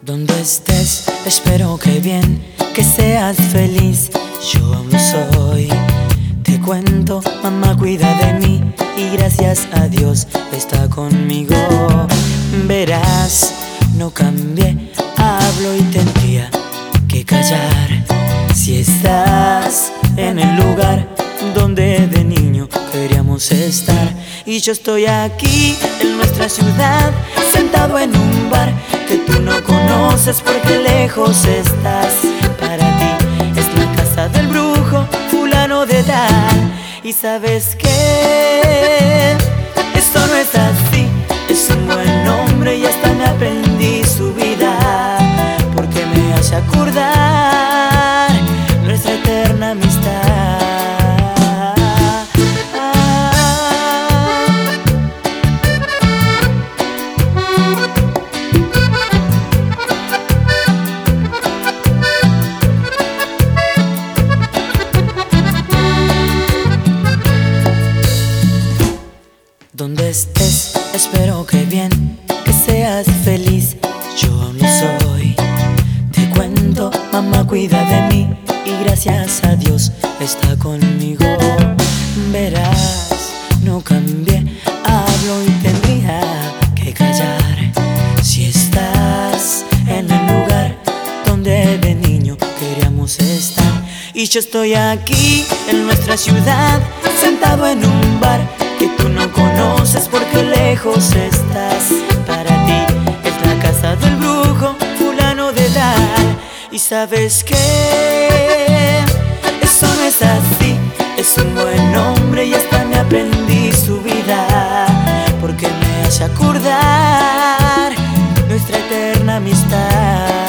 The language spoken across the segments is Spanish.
Donde estés, espero que bien, que seas feliz. Yo aún lo soy. Te cuento, mamá cuida de mí y gracias a Dios está conmigo. Verás, no cambié, hablo y tendría que callar. Si estás en el lugar donde de niño queríamos estar, y yo estoy aquí en nuestra ciudad, sentado en un bar que tú no conoces porque lejos estás. Para ti es la casa del brujo fulano de tal. Y sabes que esto no es así, es un buen hombre y hasta me aprendí su vida, porque me hace acordar nuestra eterna amistad. Donde estés, espero que bien, que seas feliz. Yo aún lo soy. Te cuento, mamá cuida de mí y gracias a Dios está conmigo. Verás, no cambié, hablo y tendría que callar. Si estás en el lugar donde de niño queríamos estar, y yo estoy aquí en nuestra ciudad, sentado en un bar que tú no conoces porque lejos estás. Para ti es la casa del brujo fulano de tal. Y sabes que eso no es así, es un buen hombre y hasta me aprendí su vida, porque me hace acordar nuestra eterna amistad.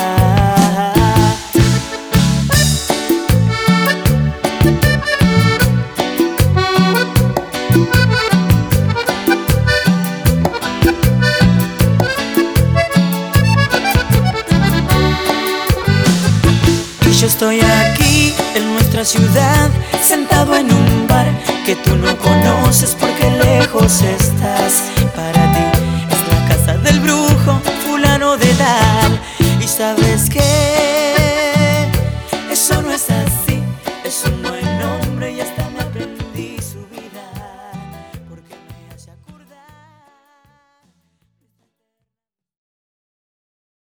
Yo estoy aquí en nuestra ciudad, sentado en un bar que tú no conoces porque lejos estás. Para ti es la casa del brujo fulano de tal. Y sabes que